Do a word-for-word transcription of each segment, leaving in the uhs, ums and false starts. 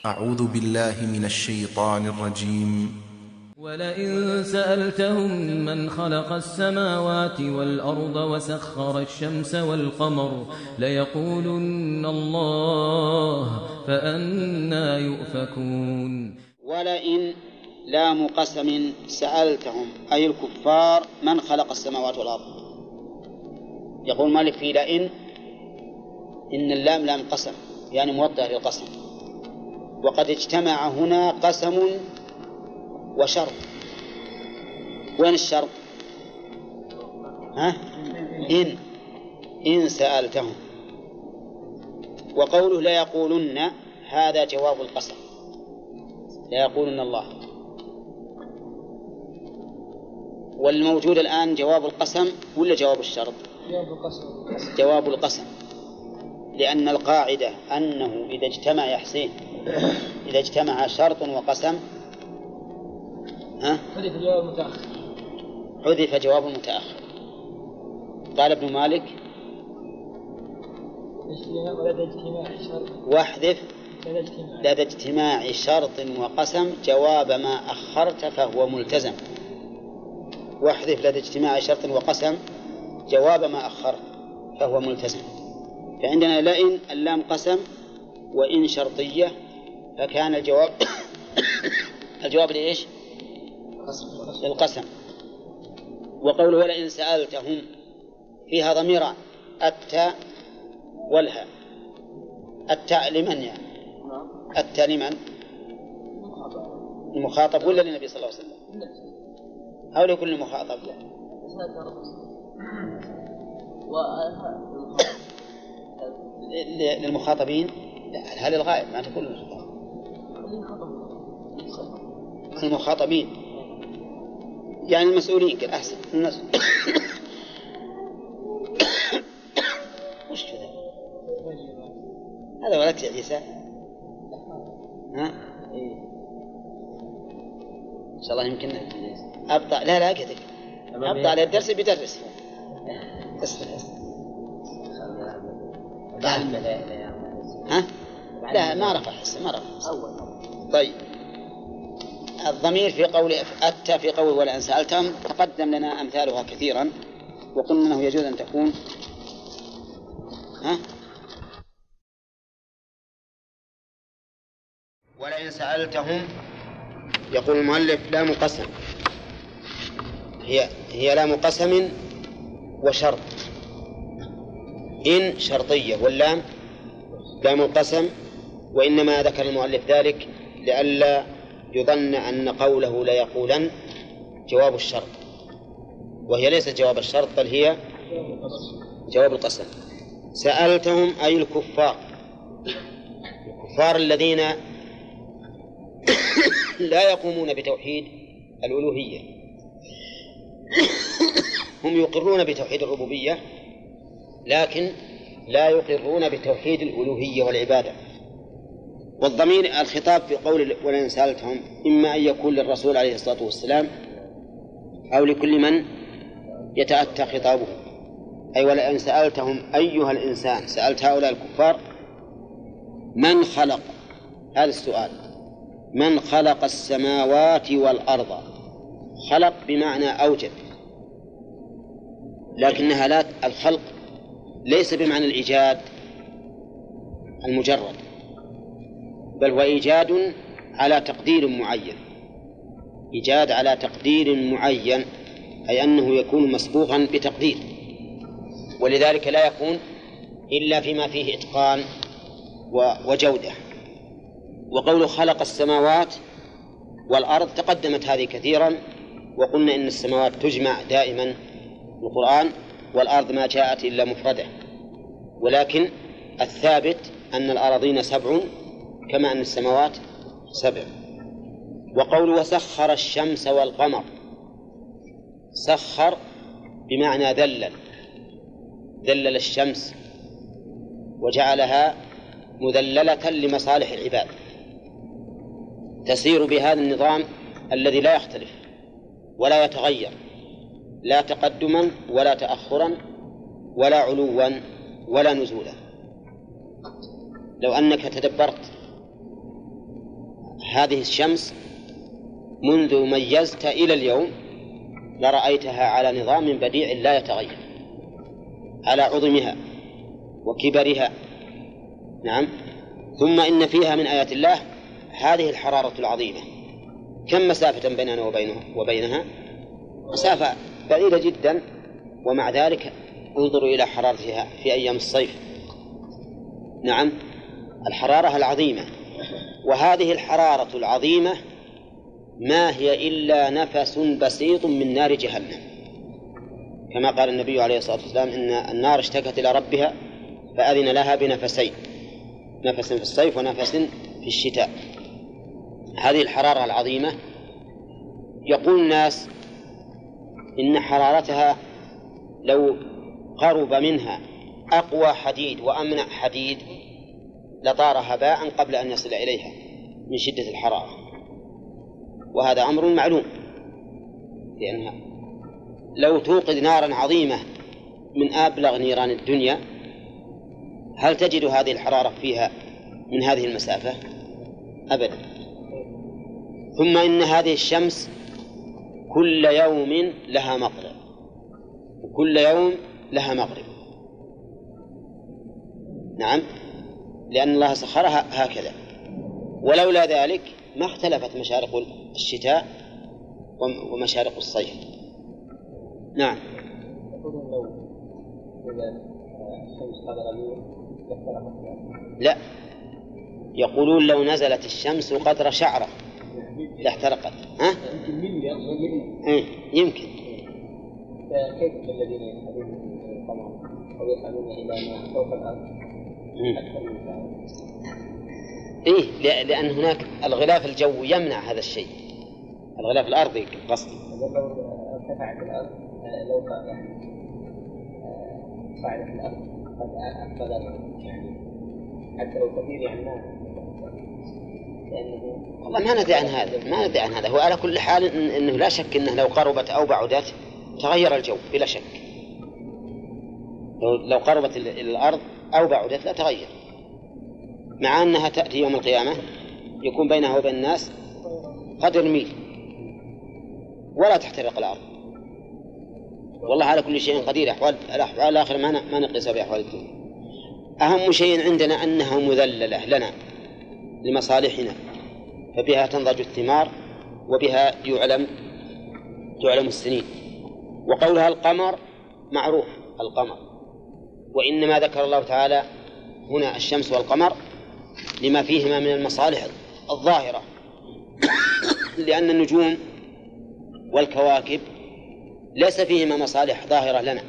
أعوذ بالله من الشيطان الرجيم. ولئن سألتهم من خلق السماوات والأرض وسخر الشمس والقمر ليقولن الله فأنى يؤفكون. ولئن لام قسم سألتهم أي الكفار من خلق السماوات والأرض. يقول مالك في لئن إن اللام لام قسم يعني موضع للقسم، وقد اجتمع هنا قسم وشرط. وين الشرط؟ ها؟ إن إن سألتهم. وقوله لا يقولن هذا جواب القسم، لا يقولن الله. والموجود الآن جواب القسم ولا جواب الشرط؟ جواب القسم. جواب القسم، لأن القاعدة أنه إذا اجتمع يا حسين إذا اجتمع شرط وقسم ها؟ حذف جواب متأخر. حذف جواب متأخر. قال ابن مالك واحذف لدى اجتماع شرط وقسم جواب ما أخرت فهو ملتزم. واحذف لدى اجتماع شرط وقسم جواب ما أخرت فهو ملتزم. فعندنا لئن اللام قسم وإن شرطية، فكان الجواب الجواب لإيش؟ للقسم. وقوله ولئن سألتهم فيها ضميران التاء والهاء. التاء لمن يعني؟ التاء لمن؟ المخاطب ولا للنبي صلى الله عليه وسلم؟ أو لكل مخاطب؟ للمخاطبين هل الغائب ما تقول المخاطبين يعني المسؤولين كده أحسن الناس. وش كذا هذا ولك يا عيسى؟ ها إن شاء الله يمكن أبطأ. لا لا كذا أبطأ على الدرس بيدرس اسمع. ها لا ما رفع حسه ما رفع. طيب الضمير في قول أتى في قول ولئن سألتهم تقدم لنا أمثالها كثيرا، وقلنا أنه يجوز أن تكون ها ولئن سألتهم. يقول المؤلف لام قسم هي هي لام قسم وشرط. إن شرطية واللام لام القسم، وإنما ذكر المؤلف ذلك لئلا يظن أن قوله لا يقولن جواب الشرط، وهي ليست جواب الشرط بل هي جواب القسم. سألتهم أي الكفار، الكفار الذين لا يقومون بتوحيد الألوهية. هم يقرون بتوحيد الربوبية لكن لا يقرون بتوحيد الألوهية والعبادة. والضمير الخطاب في قول ولئن سألتهم إما أن يكون للرسول عليه الصلاة والسلام أو لكل من يتأتى خطابه. أي ولئن سألتهم أيها الإنسان، سألت هؤلاء الكفار من خلق، هذا السؤال، من خلق السماوات والأرض. خلق بمعنى أوجد، لكنها لا الخلق ليس بمعنى الإيجاد المجرد، بل هو إيجاد على تقدير معين. إيجاد على تقدير معين أي أنه يكون مسبوقا بتقدير، ولذلك لا يكون إلا فيما فيه إتقان وجودة. وقول خلق السماوات والأرض تقدمت هذه كثيرا، وقلنا إن السماوات تجمع دائما في القرآن والأرض ما جاءت إلا مفردة، ولكن الثابت أن الأراضين سبع كما أن السماوات سبع. وقول وسخر الشمس والقمر، سخر بمعنى ذلل، ذلل الشمس وجعلها مذللة لمصالح العباد، تسير بهذا النظام الذي لا يختلف ولا يتغير، لا تقدما ولا تأخرا ولا علوا ولا نزولا. لو أنك تدبرت هذه الشمس منذ ميزت إلى اليوم لرأيتها على نظام بديع لا يتغير، على عظمها وكبرها. نعم. ثم إن فيها من آيات الله هذه الحرارة العظيمة. كم مسافة بيننا وبينها, وبينها؟ مسافة بعيدة جدا، ومع ذلك انظروا إلى حرارتها في أيام الصيف. نعم، الحرارة العظيمة. وهذه الحرارة العظيمة ما هي إلا نفس بسيط من نار جهنم، كما قال النبي عليه الصلاة والسلام إن النار اشتكت إلى ربها فأذن لها بنفسين، نفس في الصيف ونفس في الشتاء. هذه الحرارة العظيمة يقول الناس إن حرارتها لو قرب منها أقوى حديد وأمنع حديد لطار هباء قبل أن يصل إليها من شدة الحرارة، وهذا أمر معلوم، لأنها لو توقد نارا عظيمة من أبلغ نيران الدنيا هل تجد هذه الحرارة فيها من هذه المسافة؟ أبدا. ثم إن هذه الشمس كل يوم لها مطلع وكل يوم لها مغرب. نعم، لأن الله سخرها هكذا، ولولا ذلك ما اختلفت مشارق الشتاء ومشارق الصيف. نعم. لا، يقولون لو نزلت الشمس قدر شعرة لاحترقت. ها؟ إيه؟ يمكن. كيف الذين يذهبون القمر أو يسألون إلى ما فوق الأرض أكثر من ذلك؟ إيه، لأن هناك الغلاف الجوي يمنع هذا الشيء، الغلاف الأرضي قصدي. لو ارتفعت الأرض، لو يعني صعدت الأرض قد أقبل يعني حتى لو كثير يعني ما لأنه والله ما ندري عن هذا، ما ندري عن هذا. هو على كل حال إنه لا شك إنه لو قربت أو بعدت تغير الجو بلا شك. لو قربت إلى الأرض أو بعدت لا تغير، مع أنها تأتي يوم القيامة يكون بينها وبين الناس قدر ميل ولا تحترق الأرض. والله على كل شيء قدير. أحوال الأحوال الآخرة ما ما نقيسها بأحوال الدنيا. أهم شيء عندنا أنها مذللة لنا لمصالحنا، فبها تنضج الثمار وبها يعلم تعلم السنين. وقولها القمر معروف القمر، وإنما ذكر الله تعالى هنا الشمس والقمر لما فيهما من المصالح الظاهرة لأن النجوم والكواكب ليس فيهما مصالح ظاهرة لنا،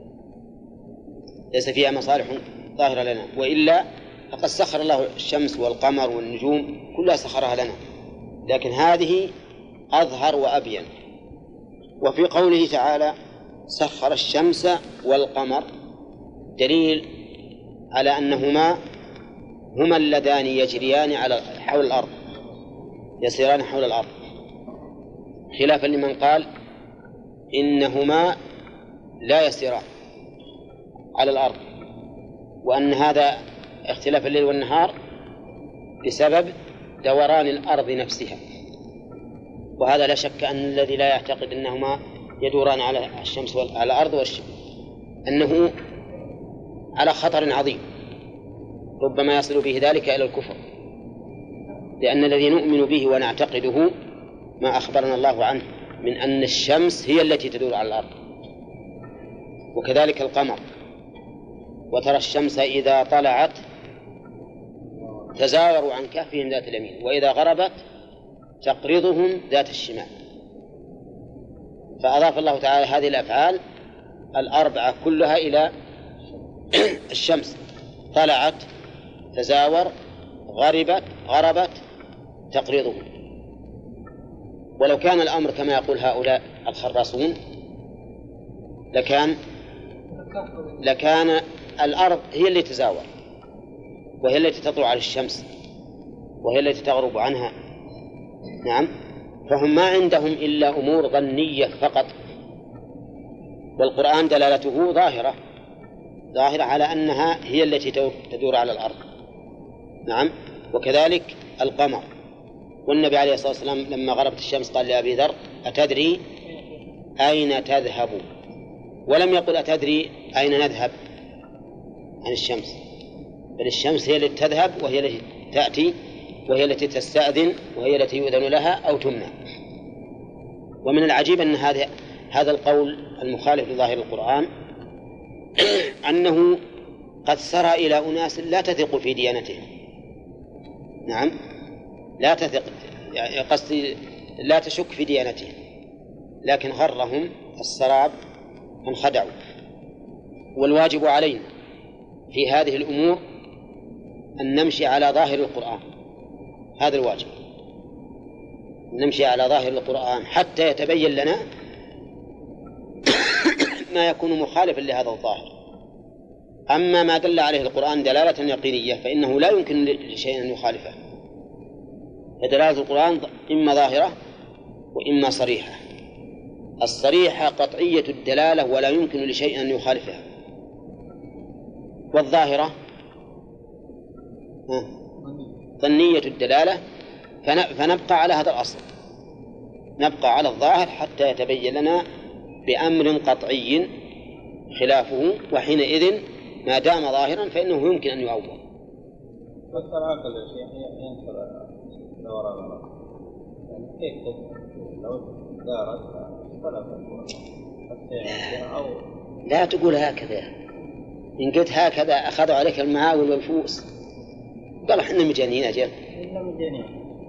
ليس فيها مصالح ظاهرة لنا، وإلا فقد سخر الله الشمس والقمر والنجوم كلها سخرها لنا، لكن هذه أظهر وأبين. وفي قوله تعالى سخر الشمس والقمر دليل على أنهما هما اللذان يجريان على حول الأرض، يسيران حول الأرض، خلافا لمن قال إنهما لا يسيران على الأرض، وأن هذا اختلاف الليل والنهار بسبب دوران الأرض نفسها. وهذا لا شك أن الذي لا يعتقد أنهما يدوران على الشمس وعلى الأرض والشمس أنه على خطر عظيم، ربما يصل به ذلك إلى الكفر، لأن الذي نؤمن به ونعتقده ما أخبرنا الله عنه من أن الشمس هي التي تدور على الأرض، وكذلك القمر. وترى الشمس إذا طلعت تزاوروا عن كهفهم ذات اليمين وإذا غربت تقرضهم ذات الشمال. فأضاف الله تعالى هذه الأفعال الأربعة كلها إلى الشمس، طلعت تزاور غربت غربت تقرضهم. ولو كان الأمر كما يقول هؤلاء الخراصون لكان لكان الأرض هي التي تزاور وهي التي تطلع على الشمس وهي التي تغرب عنها. نعم، فهم ما عندهم إلا أمور ظنية فقط، والقرآن دلالته ظاهرة ظاهرة على أنها هي التي تدور على الأرض. نعم، وكذلك القمر والنبي عليه الصلاة والسلام لما غربت الشمس قال لأبي ذر أتدري أين تذهب؟ ولم يقل أتدري أين نذهب عن الشمس، بل الشمس هي التي تذهب وهي التي تأتي وهي التي تستأذن وهي التي يؤذن لها أو تمنع. ومن العجيب أن هذا هذا القول المخالف لظاهر القرآن أنه قد سرى إلى أناس لا تثق في ديانتهم. نعم، لا تثق، يعني قصدي لا تشك في ديانتهم، لكن غرهم السراب فانخدعوا. والواجب علينا في هذه الأمور أن نمشي على ظاهر القرآن، هذا الواجب، نمشي على ظاهر القرآن حتى يتبين لنا ما يكون مخالفا لهذا الظاهر. أما ما دل عليه القرآن دلالة يقينية فإنه لا يمكن لشيء أن يخالفه. فدلالة القرآن إما ظاهرة وإما صريحة. الصريحة قطعية الدلالة ولا يمكن لشيء أن يخالفها، والظاهرة ظنية الدلالة، فنبقى على هذا الأصل، نبقى على الظاهر حتى يتبين لنا بأمر قطعي خلافه، وحينئذ ما دام ظاهرا فإنه يمكن أن يؤول. بس العقل يا شيخ ينقل دوران كيف لو دارت أو لا تقول هكذا، إن قلت هكذا أخذوا عليك المعاول والفوس، قالوا إحنا مجانين أجل. إحنا مجانين.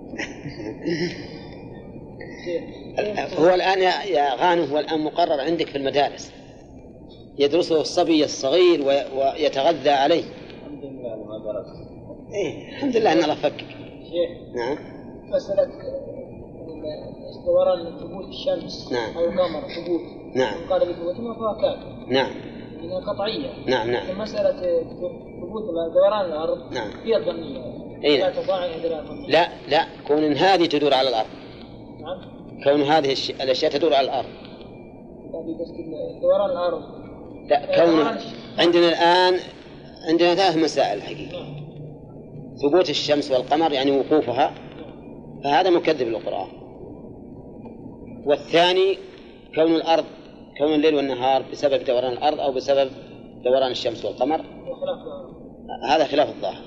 هو الآن يا غانم هو الآن مقرر عندك في المدارس، يدرسه الصبي الصغير ويتغذى عليه. الحمد لله ما درس. إيه الحمد لله أن الله فكك. شيخ. نعم. مسألة دوران ثبوت الشمس نعم. أو القمر ثبوت. نعم. مقارنة بثبوتهما فهو كافي. نعم. إنها قطعية. نعم نعم. مسألة ثبوت دوران الأرض. نعم. هي الظنية. أي لا نعم. تضاعف الظنية. لا لا، كون إن هذه تدور على الأرض. نعم. كون هذه الأشياء تدور على الأرض. يعني بس دوران الأرض. لا، كون عندنا الآن عندنا ثلاث مسائل حقيقة. ثبوت الشمس والقمر يعني وقوفها، فهذا مكذب للقرآن. والثاني كون الأرض، كون الليل والنهار بسبب دوران الأرض أو بسبب دوران الشمس والقمر، هذا خلاف الظاهر.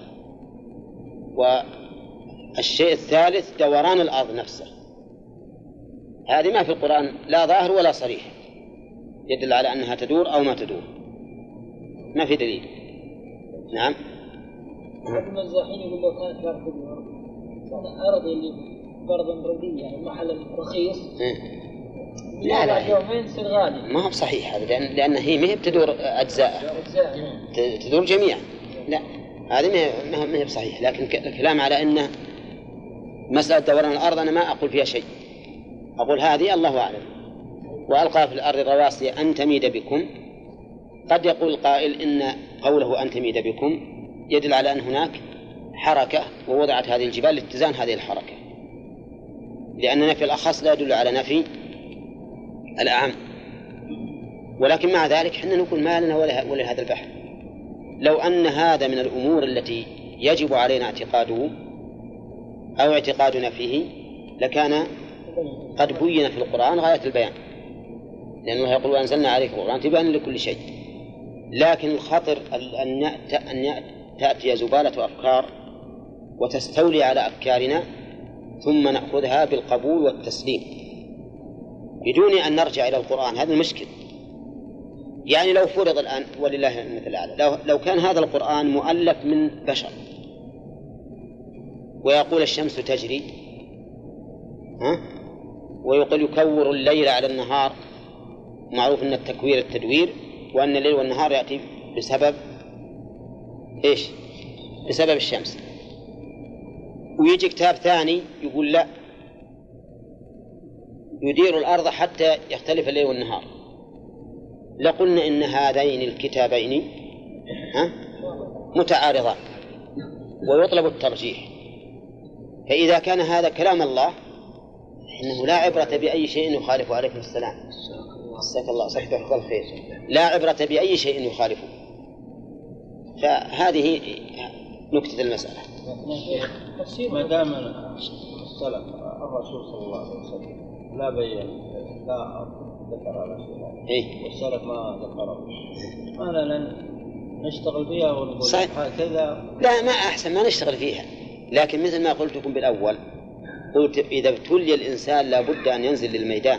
والشيء الثالث دوران الأرض نفسه، هذه ما في القرآن لا ظاهر ولا صريح يدل على أنها تدور أو ما تدور، ما في دليل. نعم. المزاحين يقول لو كانت الأرض الأرض اللي فرضا ردية يعني محل رخيص لا لا يومين تصير غالي. ما هو بصحيح هذا، لأن لأن هي ما هي بتدور أجزاء، تدور جميعا. لا هذه ما هي بصحيح، لكن الكلام على أنه مسألة دوران الأرض أنا ما أقول فيها شيء، أقول هذه الله أعلم. وألقى في الأرض رواسي أن تميد بكم. قد يقول القائل إن قوله أن تميد بكم يدل على أن هناك حركة ووضعت هذه الجبال لاتزان هذه الحركة، لأن نفي الأخص لا يدل على نفي الأعم. ولكن مع ذلك حنا نقول ما لنا ولا هذا البحث. لو أن هذا من الأمور التي يجب علينا اعتقاده أو اعتقادنا فيه لكان قد بين في القرآن غاية البيان، لأن الله يقول وأنزلنا عليك القرآن تبيانا لكل شيء. لكن الخطر أن تأتي زبالة أفكار وتستولي على أفكارنا ثم نأخذها بالقبول والتسليم بدون أن نرجع إلى القرآن. هذا المشكل. يعني لو فرض الآن ولله المثل الأعلى، لو, لو كان هذا القرآن مؤلف من بشر ويقول الشمس تجري، ها؟ ويقول يكور الليل على النهار، معروف أن التكوير التدوير، وأن الليل والنهار يأتي بسبب إيش؟ بسبب الشمس. ويجي كتاب ثاني يقول لا، يدير الأرض حتى يختلف الليل والنهار، لقلنا إن هذين الكتابين ها متعارضان ويطلب الترجيح. فإذا كان هذا كلام الله إنه لا عبرة بأي شيء يخالف. عليكم السلام. جزاك الله صحة الخير. لا عبرة بأي شيء يخالفه. فهذه نكتة المسألة. ما دام السلف الرسول صلى الله عليه وسلم لا بين لا ذكر على شيء إيه؟ والسلف ما ذكره. أنا لن نشتغل فيها ونقول هكذا. لا ما أحسن ما نشتغل فيها، لكن مثل ما قلت لكم بالأول، قلت إذا ابتلي الإنسان لابد أن ينزل للميدان.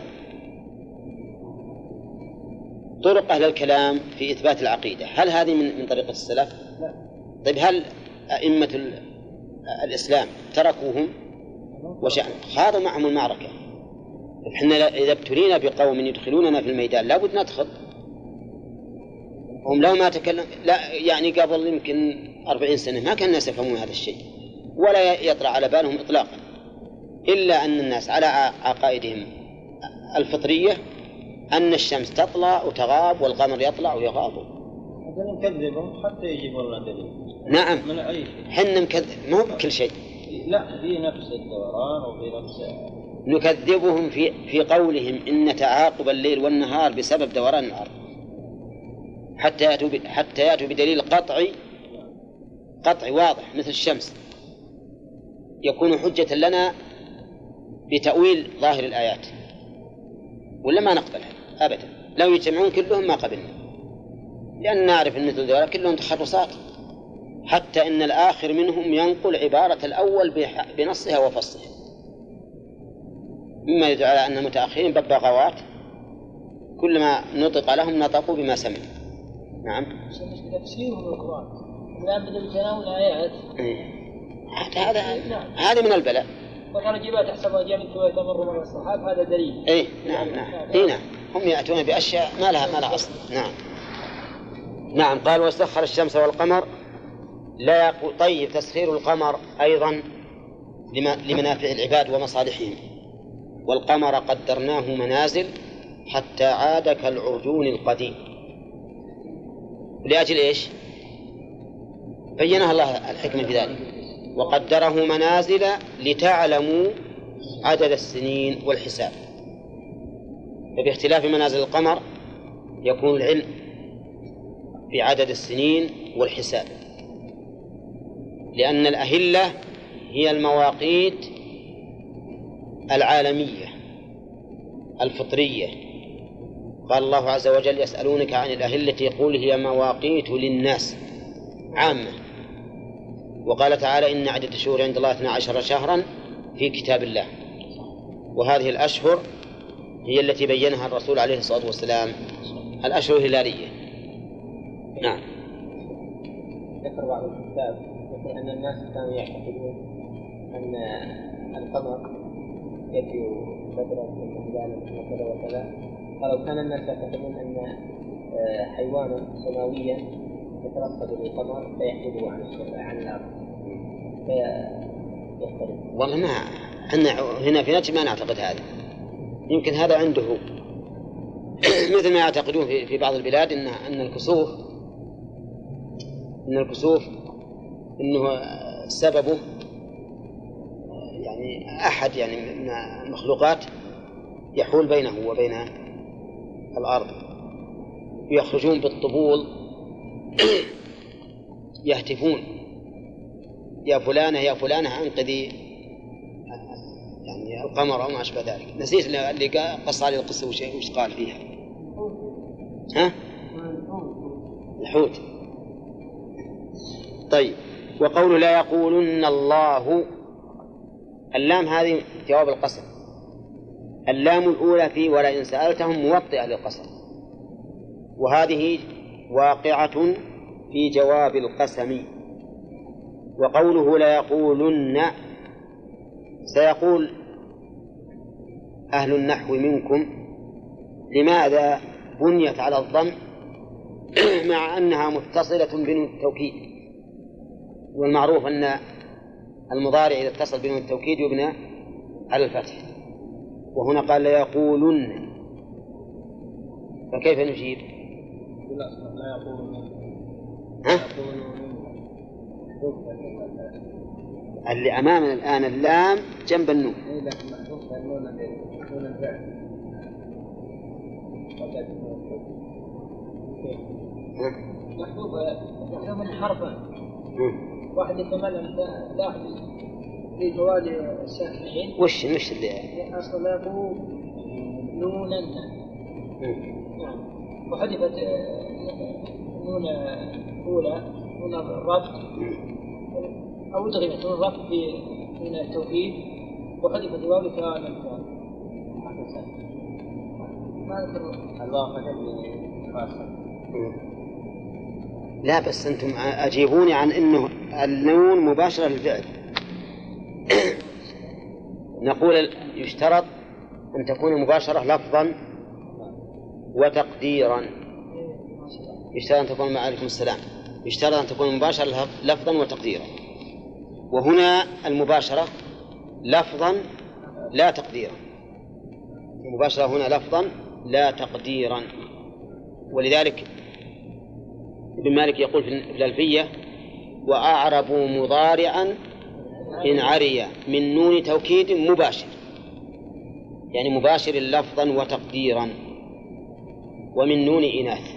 طرق أهل الكلام في إثبات العقيدة هل هذه من من طريقة السلف؟ لا. طيب هل أئمة الإسلام تركوهم وشأن خاضوا معهم المعركة؟ إحنا إذا ابتلينا بقوم يدخلوننا في الميدان لابد ندخل. هم لو ما تكلم لا يعني قبل يمكن أربعين سنة ما كان الناس يفهمون هذا الشيء ولا يطرأ على بالهم إطلاقا، إلا أن الناس على عقائدهم الفطرية أن الشمس تطلع وتغاب والقمر يطلع ويغاب. هذا نكذبهم حتى يجيبون لنا دليل. نعم من أي شيء. حنا نكذب مو بكل شيء. لا في نفس الدوران وفي نفس. نكذبهم في في قولهم إن تعاقب الليل والنهار بسبب دوران الأرض، حتى يأتوا حتى يأتوا بدليل قطعي قطعي واضح مثل الشمس يكون حجة لنا بتأويل ظاهر الآيات، ولا ما نقبلها أبدا. لو يجتمعون كلهم ما قبلنا، لأن نعرف أن مثل ذلك كلهم تخرصات، حتى إن الآخر منهم ينقل عبارة الأول بنصها وفصها، مما يدعو على أن المتأخرين ببغاوات كلما نطق لهم نطقوا بما سمعوا. نعم. تفسيرهم القرآن الآن بدل تناول الآيات. هذا هذا من البلاء. وكان جبال تحسبها جامد ويتمر من الصحاب هذا دليل. إيه نعم نعم إيه نعم هم يأتون بأشياء ما لها ما لها أصل. نعم نعم. قال وسخر الشمس والقمر لا يقول. طيب تسخير القمر أيضا لمنافع العباد ومصالحهم. والقمر قدرناه منازل حتى عاد كالعرجون القديم. لأجل إيش؟ بينها الله الحكمة في ذلك. وقدره منازل لتعلموا عدد السنين والحساب. فباختلاف منازل القمر يكون العلم في عدد السنين والحساب، لأن الأهلة هي المواقيت العالمية الفطرية. قال الله عز وجل يسألونك عن الأهلة يقول هي مواقيت للناس عامة. وقال تعالى إن عدة الشهور عند الله اثنا عشر شهرا في كتاب الله. وهذه الأشهر هي التي بينها الرسول عليه الصلاة والسلام الأشهر الهلالية. نعم. ذكر بعض الكتاب يقول أن الناس كانوا يعتقدون أن القمر يجري بدرا من ذلك وكذا وكذا. قالوا كان الناس يعتقدون أن حيوانا سماويا يترصد للقمر فيحجبه عن عن الأرض فيختلف. والله ما احنا هنا في نجد ما نعتقد هذا. يمكن هذا عنده مثل ما يعتقدون في في بعض البلاد ان ان الكسوف ان الكسوف انه سببه يعني احد يعني من المخلوقات يحول بينه وبين الارض، يخرجون بالطبول يهتفون يا فلانة يا فلانة أنقذي يعني القمر أو ما أشبه ذلك. نسيت اللي قص عليه القصة وش قال فيها. ها؟ الحوت. طيب وقول لا يقولن الله. اللام هذه جواب القسم. اللام الأولى في ولئن سألتهم موطئة للقسم، وهذه واقعة في جواب القسم. وقوله لا يقولن سيقول أهل النحو منكم لماذا بنيت على الضم مع أنها متصلة بنون التوكيد؟ والمعروف أن المضارع إذا اتصل بنون التوكيد يبنى على الفتح، وهنا قال لا يقولن، فكيف نجيب؟ لا يقولن. ها؟ اللي أمامنا الآن اللام جنب النون. محذوف من حرفا واحد يتملم لا واحد في جوال الساكنين. وش مش اللي أصلا يقول نونا. نعم. وحذفت نون أولى نون الرفع أو تغيبت نون الرفع في من التوكيد وحذفت الواو كان ما أذكر الله فجأة لا بس أنتم أجيبوني عن إنه النون مباشرة للفعل. نقول يشترط أن تكون مباشرة لفظا وتقديرا. يشترط أن تكون عليكم السلام يشترط أن تكون مباشرة لفظا وتقديرا، وهنا المباشرة لفظا لا تقديرا. المباشرة هنا لفظا لا تقديرا، ولذلك ابن مالك يقول في الألفية: وأعربوا مضارعا إن عري من نون توكيد مباشر، يعني مباشر لفظا وتقديرا، ومن نون إناث.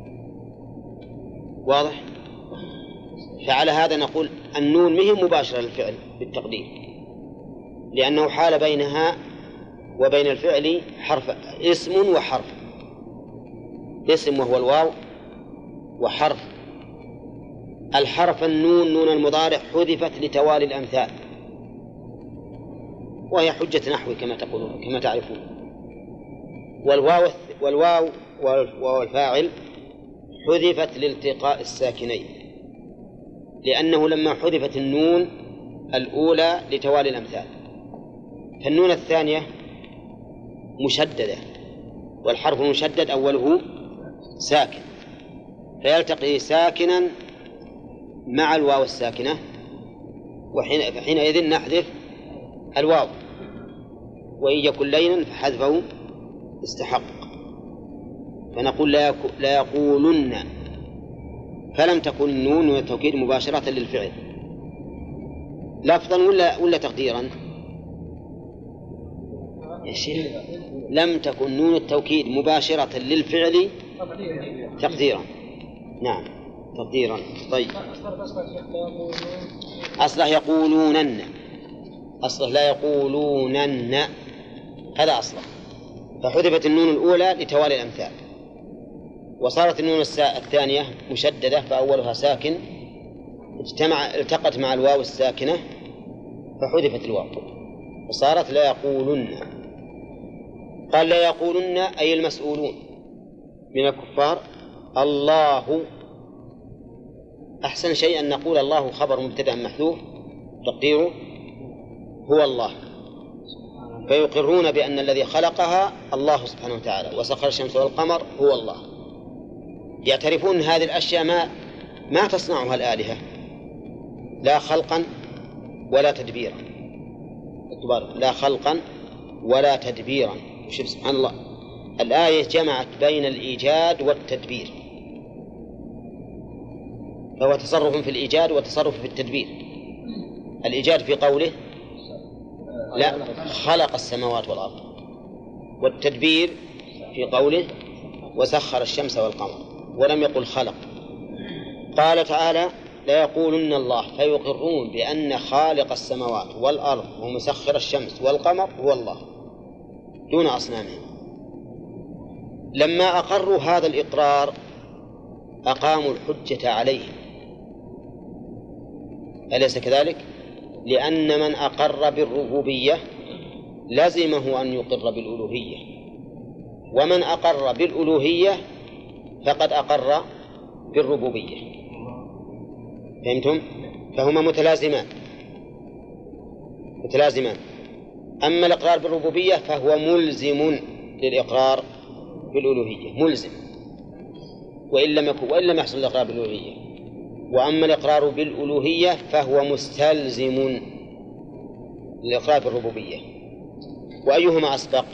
واضح؟ فعلى هذا نقول النون مهم مباشرة للفعل بالتقدير، لأنه حال بينها وبين الفعل حرف اسم وحرف. اسم وهو الواو، وحرف الحرف النون نون المضارع حذفت لتوالي الأمثال، وهي حجة نحو كما تقولون كما تعرفون. والواو والواو والفاعل حذفت لالتقاء الساكنين، لأنه لما حذفت النون الأولى لتوالي الأمثال، فالنون الثانية مشددة، والحرف المشدد أوله ساكن، فيلتقي ساكنا مع الواو الساكنة، وحينئذ نحذف الواو، وإن يكن لينا فحذفه استحق. فنقول لا يقولن، فلم تكن النون والتوكيد مباشرة للفعل لفظا ولا ولا تقديرا يا شيخ؟ لم تكن نون التوكيد مباشرة للفعل تقديرا. نعم تقديرا. طيب أصله يقولونن، أصله لا يقولونن، هذا أصله. فحذفت النون الأولى لتوالي الأمثال، وصارت النون الثانية مشددة فأولها ساكن، اجتمع التقت مع الواو الساكنة فحذفت الواو وصارت لا يقولن. قال لا يقولن أي المسؤولون من الكفار. الله أحسن شيء أن نقول الله خبر مبتدأ محذوف تقديره هو الله، فيقرون بأن الذي خلقها الله سبحانه وتعالى، وسخر الشمس والقمر هو الله. يعترفون هذه الأشياء ما ما تصنعها الآلهة، لا خلقا ولا تدبيرا، لا خلقا ولا تدبيرا. شوف سبحان الله، الآية جمعت بين الإيجاد والتدبير، فهو تصرف في الإيجاد وتصرف في التدبير. الإيجاد في قوله لا خلق السماوات والأرض، والتدبير في قوله وسخر الشمس والقمر، ولم يقل خلق. قال تعالى لا يقولن الله، فيقرون بأن خالق السماوات والأرض ومسخر الشمس والقمر هو الله دون أصنامهم. لما أقروا هذا الإقرار أقاموا الحجة عليهم، أليس كذلك؟ لأن من أقر بالربوبية لزمه أن يقر بالألوهية، ومن أقر بالألوهية فقد أقر بالربوبية. فهمتم؟ فهما متلازمان متلازمان أما الإقرار بالربوبية فهو ملزم للإقرار بالألوهية، ملزم وإن لم يكن وإن لم يحصل الإقرار بالألوهية. وأما الإقرار بالألوهية فهو مستلزم للإقرار بالربوبية. وأيهما أسبق؟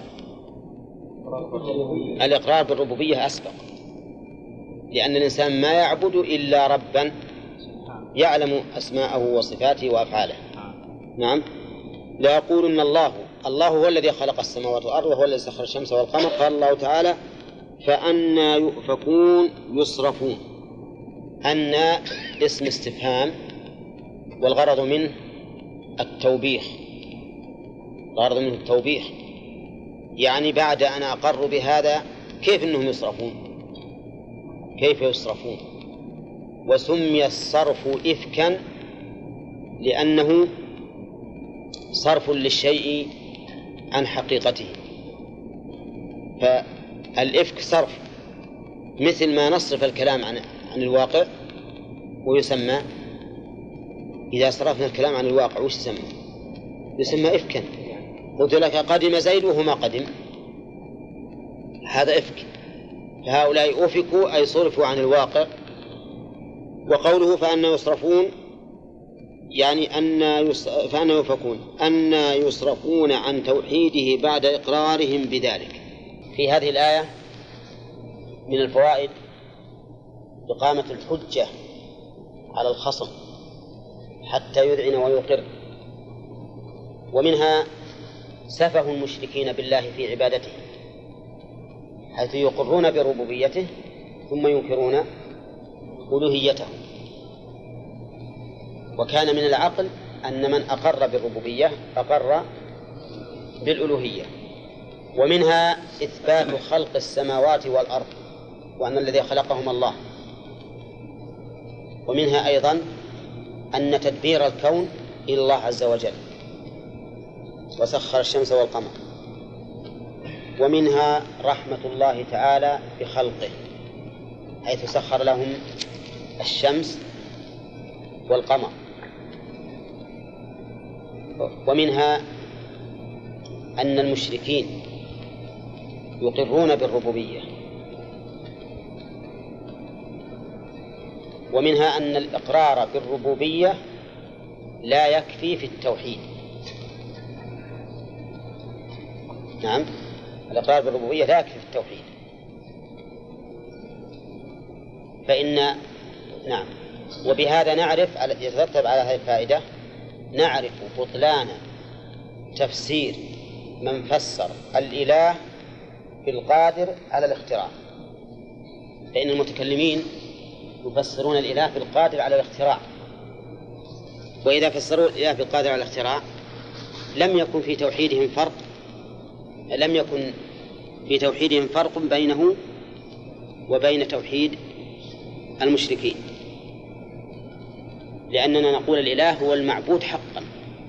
الإقرار بالربوبية أسبق، لأن الإنسان ما يعبد إلا ربا يعلم أسماءه وصفاته وأفعاله. نعم. لا يقولن الله، الله هو الذي خلق السماوات والأرض وهو الذي سخر الشمس والقمر. قال الله تعالى فأنى يؤفكون يصرفون. أن اسم استفهام، والغرض منه التوبيخ، الغرض منه التوبيخ، يعني بعد أن أقروا بهذا كيف أنهم يصرفون، كيف يصرفون. وسمي الصرف إفكا لأنه صرف للشيء عن حقيقته، فالإفك صرف، مثل ما نصرف الكلام عن عن الواقع ويسمى، إذا صرفنا الكلام عن الواقع وش يسمى؟ يسمى إفكا. قلت لك قدم زيد وهو ما قدم، هذا إفك. فهؤلاء أفكوا أي صرفوا عن الواقع. وقوله فأنا يصرفون يعني أن يص... فأنا يفكون أن يصرفون عن توحيده بعد إقرارهم بذلك. في هذه الآية من الفوائد إقامة الحجة على الخصم حتى يذعن ويقر، ومنها سفه المشركين بالله في عبادته، حيث يقرون بربوبيته ثم ينكرون ألوهيته. وكان من العقل أن من أقر بالربوبية أقر بالألوهية. ومنها إثبات خلق السماوات والأرض وأن الذي خلقهم الله. ومنها أيضا أن تدبير الكون إلى الله عز وجل، وسخر الشمس والقمر. ومنها رحمة الله تعالى بخلقه، حيث سخر لهم الشمس والقمر. ومنها أن المشركين يقرون بالربوبية. ومنها أن الإقرار بالربوبية لا يكفي في التوحيد. نعم، الإقرار بالربوبية لا يكفي في التوحيد، فإن نعم. وبهذا نعرف يترتب على هذه الفائدة نعرف بطلان تفسير من فسر الإله بالقادر على الاختراع، فإن المتكلمين يفسرون الإله بالقادر على الاختراع، وإذا فسروا الإله بالقادر على الاختراع لم يكن في توحيدهم فرق لم يكن في توحيدهم فرق بينه وبين توحيد المشركين، لأننا نقول الإله هو المعبود حقا،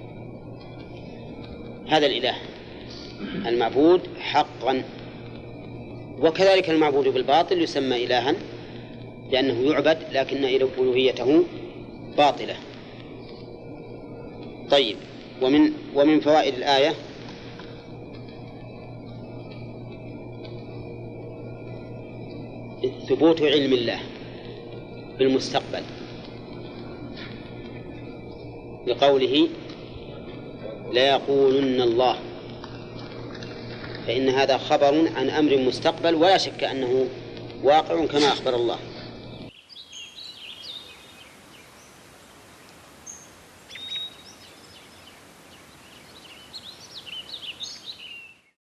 هذا الإله المعبود حقا. وكذلك المعبود بالباطل يسمى إلها لأنه يعبد لكن ألوهيته باطلة. طيب، ومن ومن فوائد الآية ثبوت علم الله بالمستقبل، لقوله لا يقولن الله، فإن هذا خبر عن أمر مستقبل ولا شك أنه واقع كما أخبر الله.